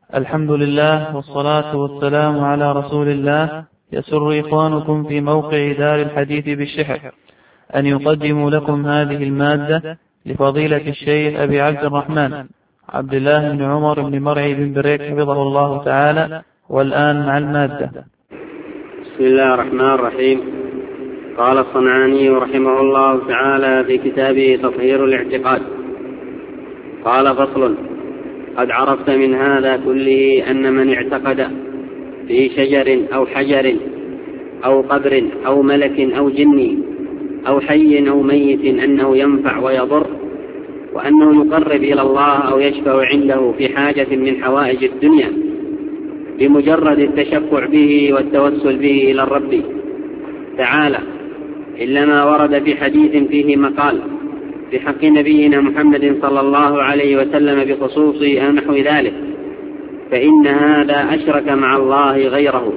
الحمد لله والصلاة والسلام على رسول الله. يسر إخوانكم في موقع دار الحديث بالشحر أن يقدموا لكم هذه المادة لفضيلة الشيخ أبي عبد الرحمن عبد الله بن عمر بن مرعي بن بريك حفظه الله تعالى. والآن مع المادة. بسم الله الرحمن الرحيم. قال الصنعاني رحمه الله تعالى في كتابه تطهير الاعتقاد: قال: فصل: قد عرفت من هذا كله أن من اعتقد في شجر أو حجر أو قبر أو ملك أو جن أو حي أو ميت أنه ينفع ويضر، وأنه يقرب إلى الله أو يشفع عنده في حاجة من حوائج الدنيا بمجرد التشفع به والتوسل به إلى الرب تعالى، إلا ما ورد في حديث فيه مقال في حق نبينا محمد صلى الله عليه وسلم بخصوص أو نحو ذلك، فإن هذا أشرك مع الله غيره.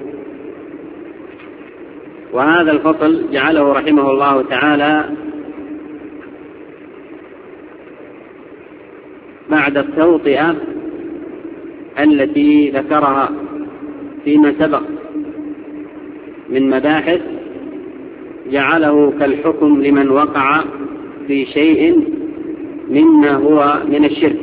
وهذا الفصل جعله رحمه الله تعالى بعد التوطئة التي ذكرها فيما سبق من مباحث، جعله كالحكم لمن وقع في شيء مما هو من الشرك،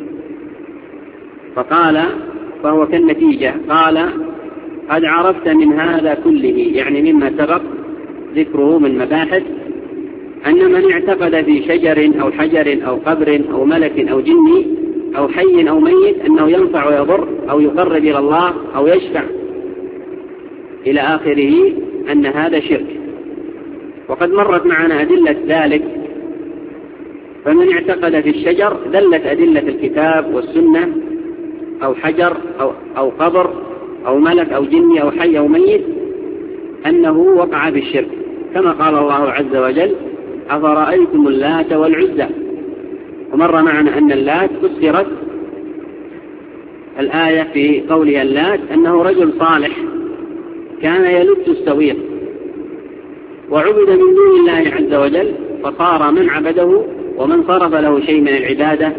فهو كالنتيجة. قال: قد عرفت من هذا كله، يعني مما سبق ذكره من مباحث، أن من اعتقد في شجر أو حجر أو قبر أو ملك أو جن أو حي أو ميت أنه ينفع ويضر أو يقرب إلى الله أو يشفع إلى آخره، أن هذا شرك. وقد مرت معنا أدلة ذلك. فمن اعتقد في الشجر دلت أدلة الكتاب والسنة، أو حجر أو قبر أو ملك أو جن أو حي أو ميت، أنه وقع بالشرك، كما قال الله عز وجل: أفرأيتم اللات والعزى. ومر معنا أن اللات فسرت الآية في قولها اللات أنه رجل صالح كان يلت السويق وعبد من دون الله عز وجل، فصار من عبده ومن صرف له شيء من العبادة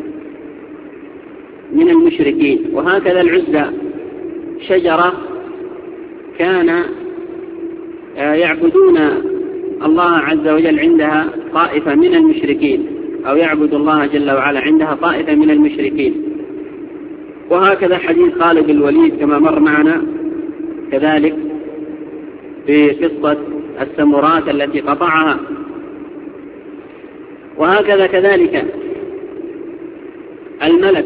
من المشركين. وهكذا العزى شجرة كان يعبدون الله عز وجل عندها طائفة من المشركين، أو يعبد الله جل وعلا عندها طائفة من المشركين. وهكذا حديث خالد الوليد كما مر معنا كذلك في قصة السمرات التي قطعها. وهكذا كذلك الملك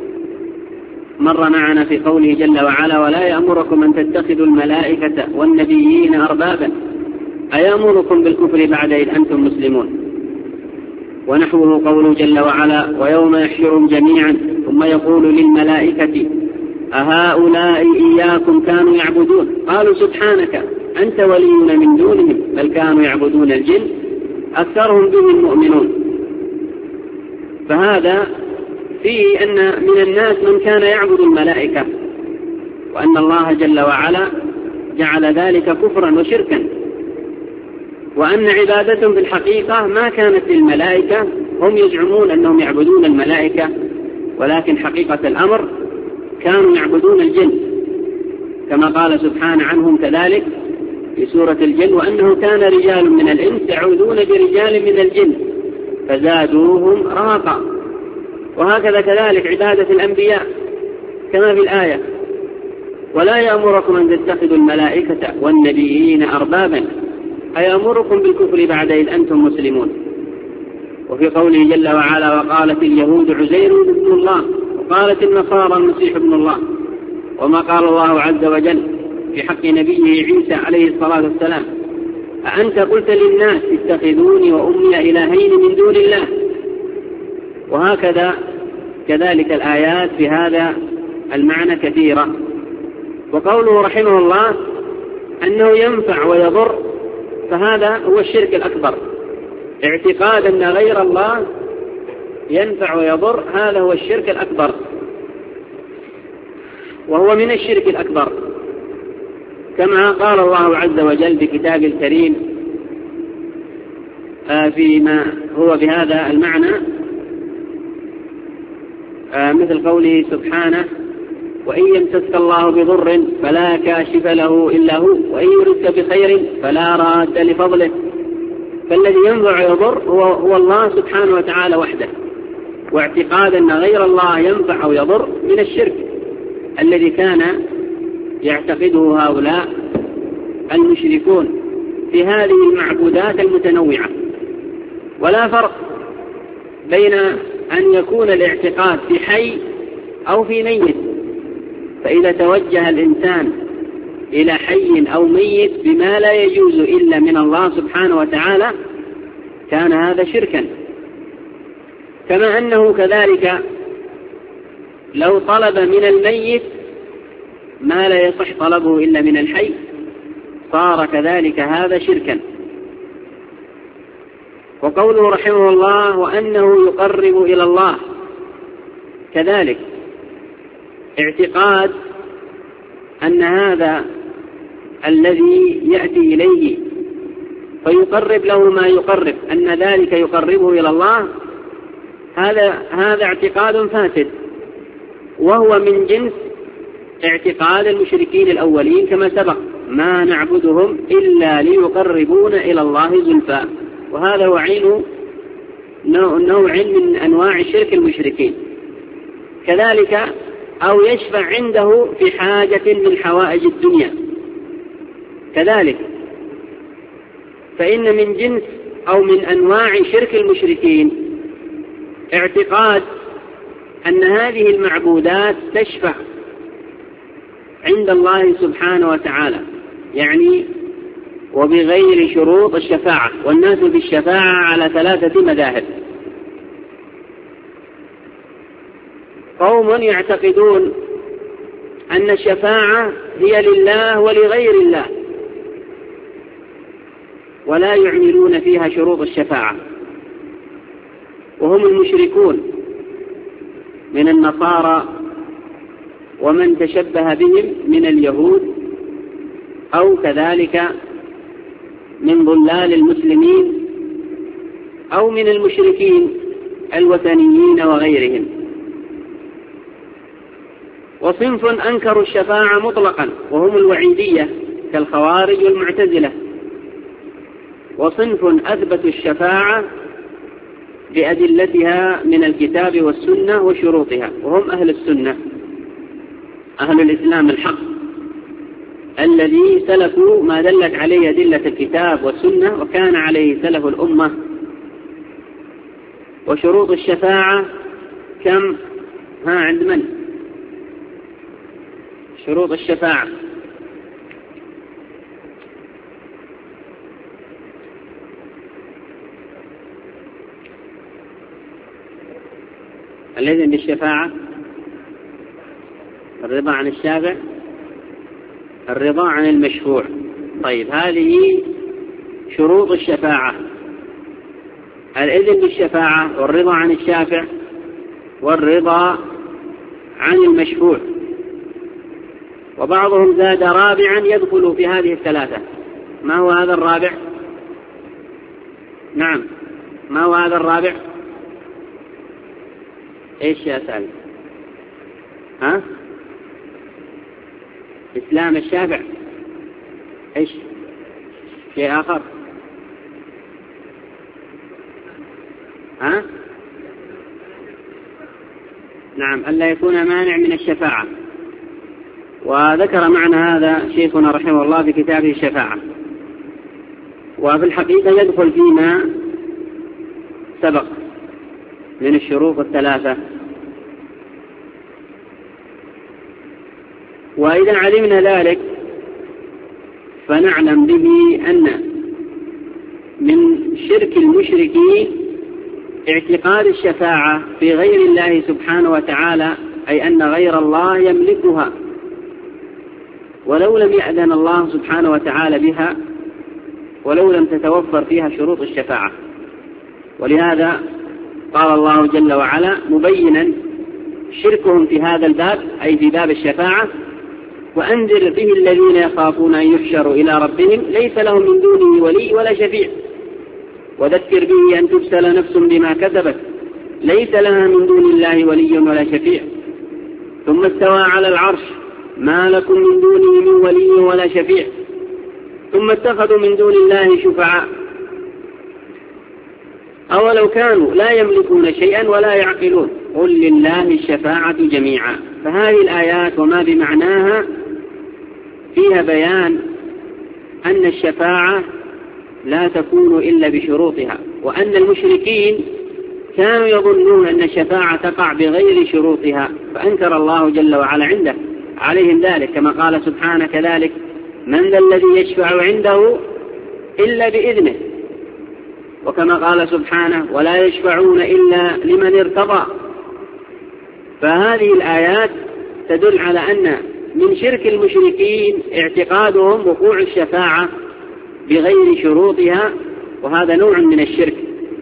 مر معنا في قوله جل وعلا: ولا يأمركم أن تتخذوا الملائكة والنبيين أربابا أيأمركم بالكفر بعد إذ أنتم مسلمون. ونحوه قوله جل وعلا: ويوم يحشرهم جميعا ثم يقول للملائكة أهؤلاء إياكم كانوا يعبدون قالوا سبحانك أنت ولينا من دونهم بل كانوا يعبدون الجن أكثرهم بهم مؤمنون. فهذا فيه أن من الناس من كان يعبد الملائكة، وأن الله جل وعلا جعل ذلك كفرا وشركا، وأن عبادتهم في الحقيقة ما كانت للملائكة. هم يزعمون أنهم يعبدون الملائكة، ولكن حقيقة الأمر كانوا يعبدون الجن، كما قال سبحانه عنهم كذلك في سورة الجن: وأنه كان رجال من الإنس يعوذون برجال من الجن فزادوهم رهقا. وهكذا كذلك عبادة الأنبياء كما في الآية: ولا يأمركم أن تتخذوا الملائكة والنبيين أربابا أيأمركم بالكفر بعد إذ أنتم مسلمون. وفي قوله جل وعلا: وقالت اليهود عزير ابن الله وقالت النصارى المسيح ابن الله. وما قال الله عز وجل في حق نبيه عيسى عليه الصلاة والسلام: أأنت قلت للناس اتخذوني وأمي إلهين من دون الله. وهكذا كذلك الآيات في هذا المعنى كثيرة. وقوله رحمه الله أنه ينفع ويضر، فهذا هو الشرك الأكبر. اعتقاد أن غير الله ينفع ويضر، هذا هو الشرك الأكبر، وهو من الشرك الأكبر، كما قال الله عز وجل في كتاب الكريم فيما هو بهذا المعنى، مثل قوله سبحانه: وإن يمسسك الله بضر فلا كاشف له إلا هو، وإن يردك بخير فلا راد لفضله. فالذي ينفع يضر هو الله سبحانه وتعالى وحده. واعتقاد أن غير الله ينفع أو يضر من الشرك الذي كان يعتقده هؤلاء المشركون في هذه المعبودات المتنوعة. ولا فرق بين أن يكون الاعتقاد في حي أو في ميت، فإذا توجه الإنسان إلى حي أو ميت بما لا يجوز إلا من الله سبحانه وتعالى كان هذا شركا. كما أنه كذلك لو طلب من الميت ما لا يصح طلبه إلا من الحي صار كذلك هذا شركا. وقوله رحمه الله وأنه يقرب إلى الله كذلك اعتقاد أن هذا الذي يأتي إليه فيقرب له ما يقرب أن ذلك يقربه إلى الله، هذا اعتقاد فاسد، وهو من جنس اعتقاد المشركين الأولين كما سبق: ما نعبدهم إلا ليقربون إلى الله زلفى. وهذا هو عين نوع من أنواع شرك المشركين. كذلك أو يشفع عنده في حاجة من حوائج الدنيا كذلك، فإن من جنس أو من أنواع شرك المشركين اعتقاد أن هذه المعبودات تشفع عند الله سبحانه وتعالى، يعني وبغير شروط الشفاعة. والناس في الشفاعة على 3 مذاهب: قوم يعتقدون أن الشفاعة هي لله ولغير الله ولا يعملون فيها شروط الشفاعة، وهم المشركون من النصارى ومن تشبه بهم من اليهود أو كذلك من ضلال المسلمين أو من المشركين الوثنيين وغيرهم. وصنف أنكروا الشفاعة مطلقا وهم الوعيدية كالخوارج والمعتزلة، وصنف أثبتوا الشفاعة بأدلتها من الكتاب والسنة وشروطها، وهم أهل السنة أهل الإسلام الحق الذي سلكوا ما دلت عليه أدلة الكتاب والسنة وكان عليه سلف الأمة. وشروط الشفاعة كم؟ عند من؟ شروط الشفاعة الإذن بالشفاعة، الرضا عن الشافع، الرضا عن المشفوع. طيب، هذه شروط الشفاعة: الإذن بالشفاعة والرضا عن الشافع والرضا عن المشفوع. وبعضهم زاد رابعا يدخل في هذه 3. ما هو هذا الرابع؟ نعم، ما هو هذا الرابع؟ ايش يا سالم؟ إسلام الشافع. ايش شيء آخر؟ نعم، ألا يكون مانع من الشفاعة. وذكر معنى هذا شيخنا رحمه الله في كتابه الشفاعة. وفي الحقيقة يدخل فيما سبق من الشروط 3. وإذا علمنا ذلك فنعلم به أن من شرك المشركين اعتقاد الشفاعة في غير الله سبحانه وتعالى، أي أن غير الله يملكها ولو لم يأذن الله سبحانه وتعالى بها ولو لم تتوفر فيها شروط الشفاعة. ولهذا قال الله جل وعلا مبينا شركهم في هذا الباب، أي في باب الشفاعة: وأنذر به الذين يخافون أن يحشروا إلى ربهم ليس لهم من دونه ولي ولا شفيع وذكر به أن تبسل نفس بما كسبت ليس لها من دون الله ولي ولا شفيع ثم استوى على العرش ما لكم من دونه من ولي ولا شفيع ثم اتخذوا من دون الله شفعاء أولو كانوا لا يملكون شيئا ولا يعقلون قل لله الشفاعة جميعا. فهذه الآيات وما بمعناها فيها بيان أن الشفاعة لا تكون إلا بشروطها، وأن المشركين كانوا يظنون أن الشفاعة تقع بغير شروطها، فأنكر الله جل وعلا عنده عليهم ذلك، كما قال سبحانه كذلك من ذا الذي يشفع عنده إلا بإذنه، وكما قال سبحانه ولا يشفعون إلا لمن ارتضى. فهذه الآيات تدل على أن من شرك المشركين اعتقادهم وقوع الشفاعة بغير شروطها، وهذا نوع من الشرك.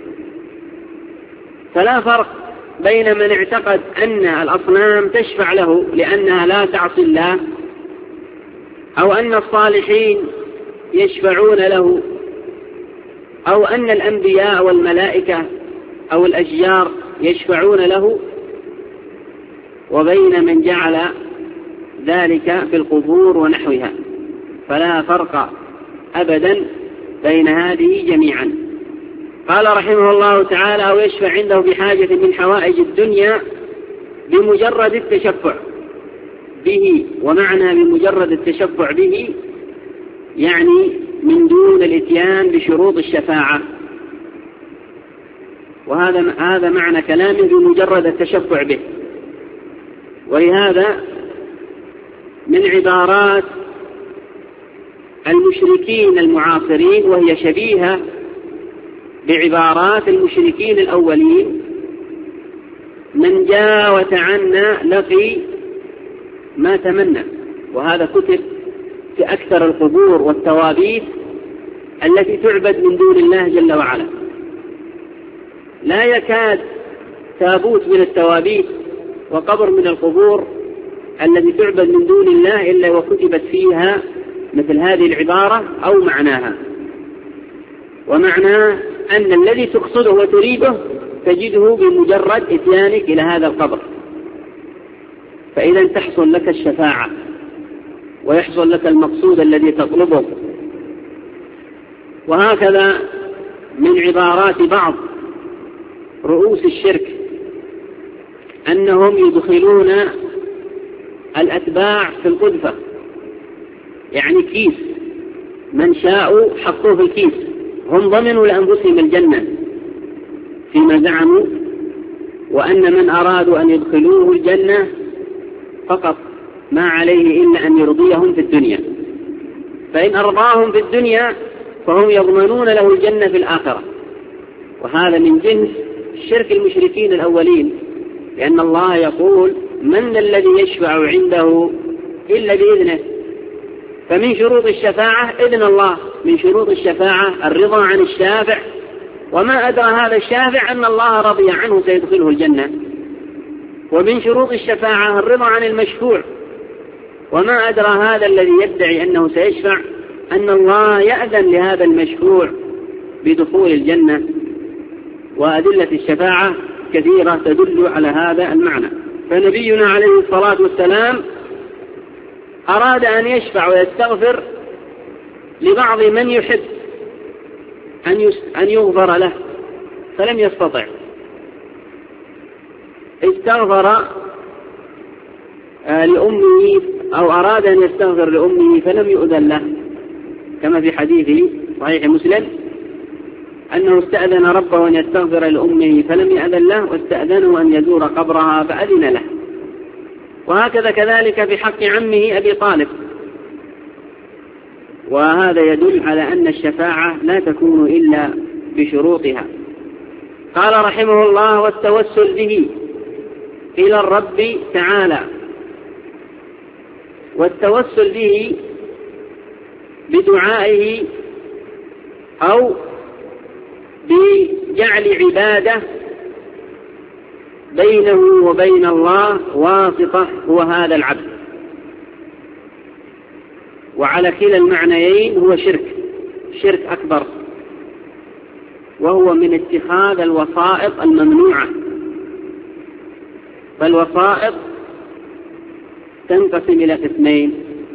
فلا فرق بين من اعتقد أن الأصنام تشفع له لأنها لا تعصي الله، أو أن الصالحين يشفعون له، أو أن الأنبياء والملائكة أو الأشجار يشفعون له، وبين من جعل ذلك في القبور ونحوها. فلا فرق أبدا بين هذه جميعا. قال رحمه الله تعالى أو يشفع عنده بحاجة من حوائج الدنيا بمجرد التشفع به. ومعنى بمجرد التشفع به يعني من دون الاتيان بشروط الشفاعة، وهذا معنى كلامه بمجرد التشفع به. ولهذا من عبارات المشركين المعاصرين، وهي شبيهة بعبارات المشركين الأولين: من جاء وتعنى لقي ما تمنى. وهذا كتب في أكثر القبور والتوابيت التي تعبد من دون الله جل وعلا. لا يكاد تابوت من التوابيت وقبر من القبور التي تعبد من دون الله إلا وكتبت فيها مثل هذه العبارة أو معناها. ومعناه أن الذي تقصده وتريده تجده بمجرد إتيانك إلى هذا القبر، فإذا تحصل لك الشفاعة ويحصل لك المقصود الذي تطلبه. وهكذا من عبارات بعض رؤوس الشرك أنهم يدخلون الأتباع في القذفة، يعني كيس من شاءوا حطوه في الكيس، هم ضمنوا لأنفسهم الجنة فيما زعموا، وأن من أرادوا أن يدخلوه الجنة فقط ما عليه إلا أن يرضيهم في الدنيا، فإن أرضاهم في الدنيا فهم يضمنون له الجنة في الآخرة. وهذا من جنس شرك المشركين الأولين، لأن الله يقول من الذي يشفع عنده إلا بإذنه. فمن شروط الشفاعة إذن الله، من شروط الشفاعة الرضا عن الشافع، وما أدرى هذا الشافع أن الله رضي عنه سيدخله الجنة. ومن شروط الشفاعة الرضا عن المشفوع، وما أدرى هذا الذي يدعي أنه سيشفع أن الله يأذن لهذا المشفوع بدخول الجنة. وأدلة الشفاعة كثيرة تدل على هذا المعنى. فنبينا عليه الصلاة والسلام أراد أن يشفع ويستغفر لبعض من يحب أن يغفر له فلم يستطع، استغفر لأمه أو أراد أن يستغفر لأمه فلم يؤذن له، كما في حديث صحيح مسلم أنه استأذن ربه أن يستغفر لأمه فلم يأذن له، واستأذنه أن يزور قبرها فأذن له. وهكذا كذلك في حق عمه أبي طالب. وهذا يدل على أن الشفاعة لا تكون إلا بشروطها. قال رحمه الله والتوسل به إلى الرب تعالى. والتوسل به بدعائه أو بجعل عبادة بينه وبين الله واسطة هو هذا العبد. وعلى كلا المعنيين هو شرك أكبر، وهو من اتخاذ الوسائط الممنوعة. فالوسائط تنقسم إلى قسمين: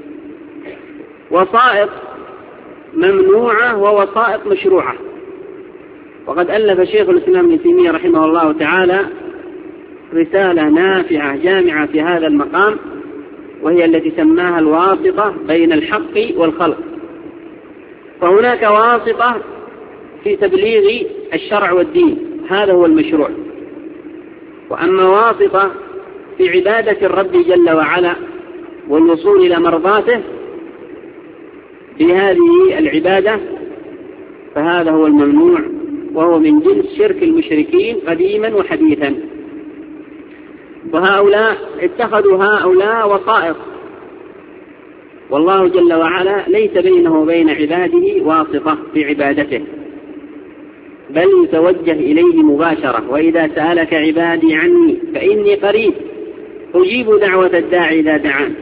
وسائط ممنوعة ووسائط مشروعة. وقد ألف شيخ الإسلام ابن تيمية رحمه الله تعالى رسالة نافعة جامعة في هذا المقام، وهي التي سماها الواسطة بين الحق والخلق. فهناك واسطة في تبليغ الشرع والدين، هذا هو المشروع. وأما واسطة في عبادة الرب جل وعلا والوصول إلى مرضاته بهذه العبادة فهذا هو الممنوع، وهو من جنس شرك المشركين قديما وحديثا. وهؤلاء اتخذوا هؤلاء وسائط، والله جل وعلا ليس بينه وبين عباده واسطة في عبادته، بل يتوجه إليه مباشرة: وإذا سألك عبادي عني فإني قريب أجيب دعوة الداعي إذا دعان.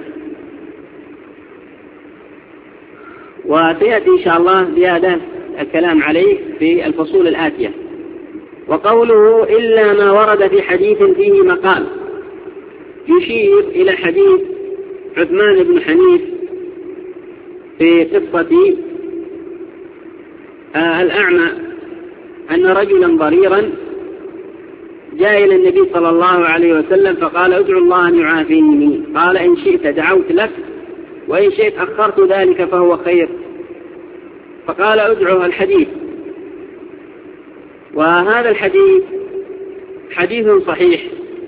وسيأتي إن شاء الله زيادة الكلام عليه في الفصول الآتية. وقوله إلا ما ورد في حديث فيه مقال، يشير إلى حديث عثمان بن حنيف في قصة الأعمى، أن رجلا ضريرا جاء إلى النبي صلى الله عليه وسلم فقال: ادعو الله أن يعافيني منه. قال: إن شئت دعوت لك، وإن شئت أخرت ذلك فهو خير. فقال: ادعو الحديث. وهذا الحديث حديث صحيح،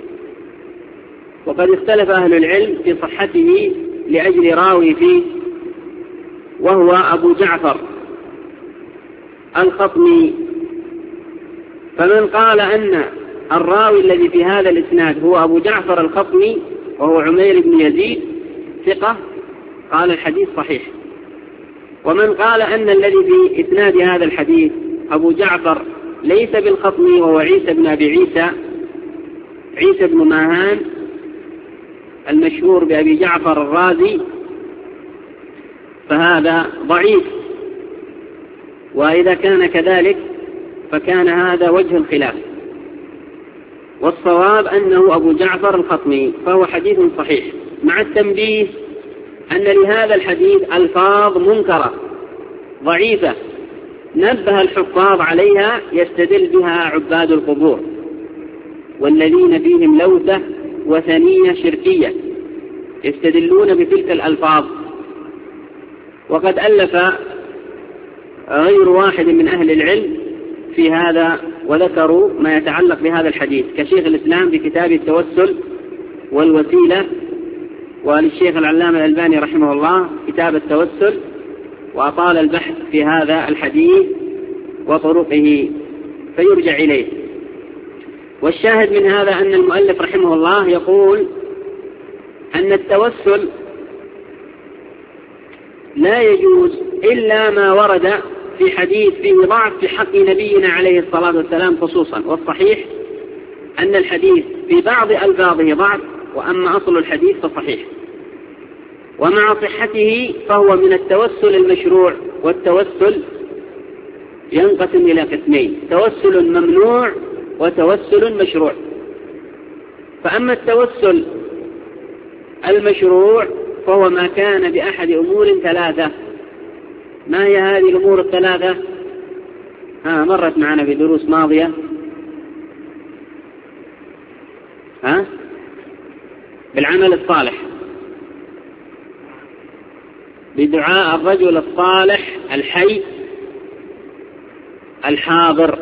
وقد اختلف أهل العلم في صحته لأجل راوي فيه، وهو أبو جعفر الخطمي. فمن قال أن الراوي الذي في هذا الإسناد هو أبو جعفر الخطمي وهو عمير بن يزيد ثقة، قال الحديث صحيح. ومن قال أن الذي في إسناد هذا الحديث أبو جعفر ليس بالخطمي وهو عيسى بن أبي عيسى بن ماهان المشهور بأبي جعفر الرازي، فهذا ضعيف. وإذا كان كذلك فكان هذا وجه الخلاف، والصواب أنه أبو جعفر الخطمي، فهو حديث صحيح، مع التنبيه أن لهذا الحديث ألفاظ منكرة ضعيفة نبه الحفاظ عليها يستدل بها عباد القبور والذين فيهم لوثة وثنية شركية، يستدلون بتلك الألفاظ. وقد ألف غير واحد من أهل العلم في هذا وذكروا ما يتعلق بهذا الحديث، كشيخ الإسلام في كتاب التوسل والوسيلة، وللشيخ العلامة الألباني رحمه الله كتاب التوسل، وأطال البحث في هذا الحديث وطرقه فيرجع إليه. والشاهد من هذا أن المؤلف رحمه الله يقول أن التوسل لا يجوز إلا ما ورد في حديث فيه ضعف في حق نبينا عليه الصلاة والسلام خصوصا، والصحيح أن الحديث في بعض ألفاظه ضعف، وأما أصل الحديث فصحيح. ومع صحته فهو من التوسل المشروع، والتوسل ينقسم إلى قسمين: توسل ممنوع وتوسل مشروع. فأما التوسل المشروع فهو ما كان بأحد أمور ثلاثة. ما هي هذه الأمور الثلاثة؟ مرت معنا في دروس ماضية. بالعمل الصالح، بدعاء الرجل الصالح الحي الحاضر.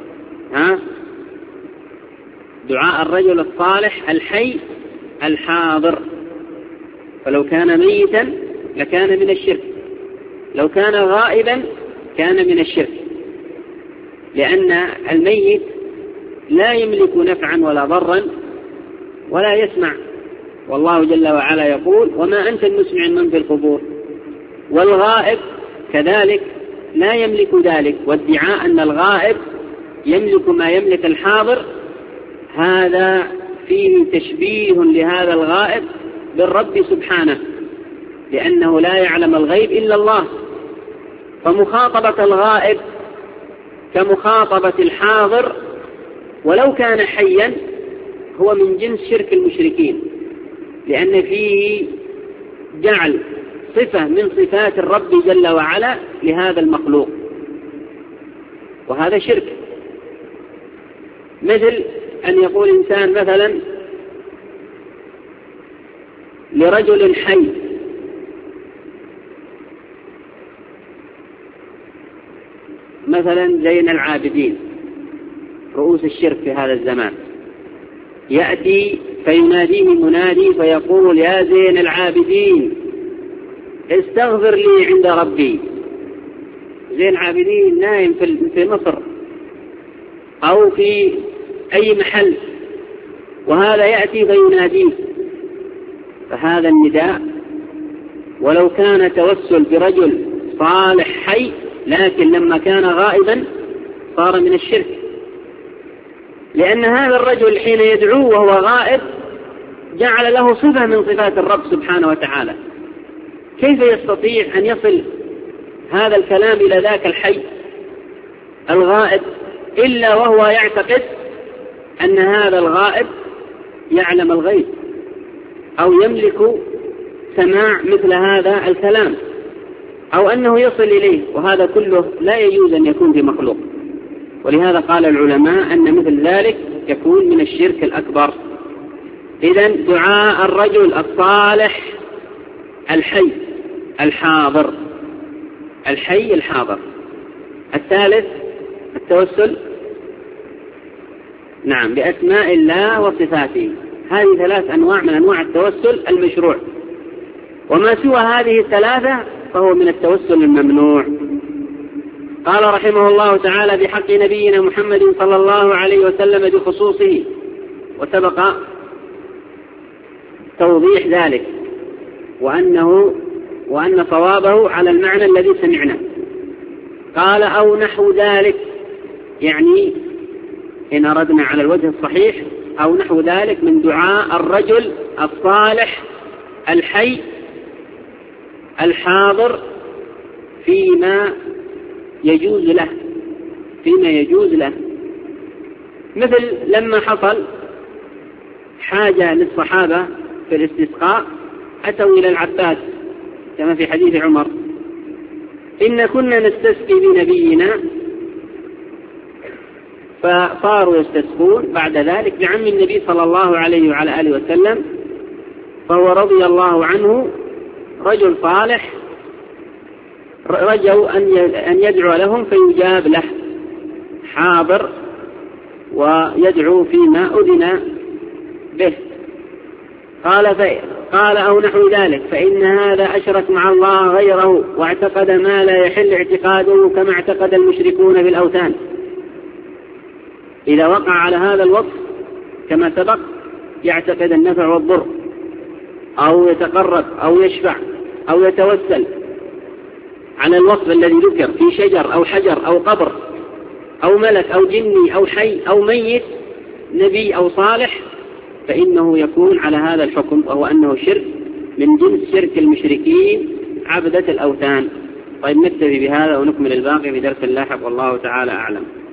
دعاء الرجل الصالح الحي الحاضر، فلو كان ميتا لكان من الشرك، لو كان غائبا كان من الشرك، لأن الميت لا يملك نفعا ولا ضرا ولا يسمع، والله جل وعلا يقول: وما أنت المسمع من في القبور. والغائب كذلك لا يملك ذلك، وادعاء أن الغائب يملك ما يملك الحاضر هذا فيه تشبيه لهذا الغائب بالرب سبحانه، لأنه لا يعلم الغيب إلا الله. فمخاطبة الغائب كمخاطبة الحاضر ولو كان حيا هو من جنس شرك المشركين، لأن فيه جعل صفة من صفات الرب جل وعلا لهذا المخلوق، وهذا شرك. مثل أن يقول إنسان مثلا لرجل حي مثلا زين العابدين، رؤوس الشرك في هذا الزمان، يأتي فيناديه منادي فيقول يا زين العابدين استغفر لي عند ربي. زين العابدين نايم في مصر أو في أي محل، وهذا يأتي فيناديه، فهذا النداء ولو كان توسل برجل صالح حي، لكن لما كان غائبا صار من الشرك، لأن هذا الرجل حين يدعوه وهو غائب جعل له صفة من صفات الرب سبحانه وتعالى. كيف يستطيع أن يصل هذا الكلام إلى ذاك الحي الغائب إلا وهو يعتقد أن هذا الغائب يعلم الغيب أو يملك سماع مثل هذا الكلام أو أنه يصل إليه، وهذا كله لا يجوز أن يكون في مخلوق. ولهذا قال العلماء أن مثل ذلك يكون من الشرك الأكبر. إذن دعاء الرجل الصالح الحي الحاضر، الحي الحاضر. الثالث التوسل نعم بأسماء الله وصفاته. هذه 3 أنواع من أنواع التوسل المشروع، وما سوى هذه الثلاثة فهو من التوسل الممنوع. قال رحمه الله تعالى بحق نبينا محمد صلى الله عليه وسلم بخصوصه، وسبق توضيح ذلك وأن صوابه على المعنى الذي سمعناه. قال أو نحو ذلك، يعني إن أردنا على الوجه الصحيح أو نحو ذلك من دعاء الرجل الصالح الحي الحاضر فيما يجوز له، مثل لما حصل حاجة للصحابة في الاستسقاء أتوا إلى العباس كما في حديث عمر إن كنا نستسقي بنبينا، فصاروا يستسقون بعد ذلك بعم النبي صلى الله عليه وعلى آله وسلم، فهو رضي الله عنه رجل صالح، رجوا أن يدعو لهم فيجاب له، حاضر ويدعو فيما أذن به. قال أو نحو ذلك فإن هذا أشرك مع الله غيره واعتقد ما لا يحل اعتقاده كما اعتقد المشركون بالأوثان. إذا وقع على هذا الوصف كما سبق يعتقد النفع والضر أو يتقرب أو يشفع أو يتوسل على الوصف الذي ذكر في شجر أو حجر أو قبر أو ملك أو جني أو حي أو ميت نبي أو صالح، فإنه يكون على هذا الحكم، وهو أنه شرك من جنس شرك المشركين عبدة الأوثان. طيب نكتفي بهذا ونكمل الباقي في درس لاحق، والله تعالى أعلم.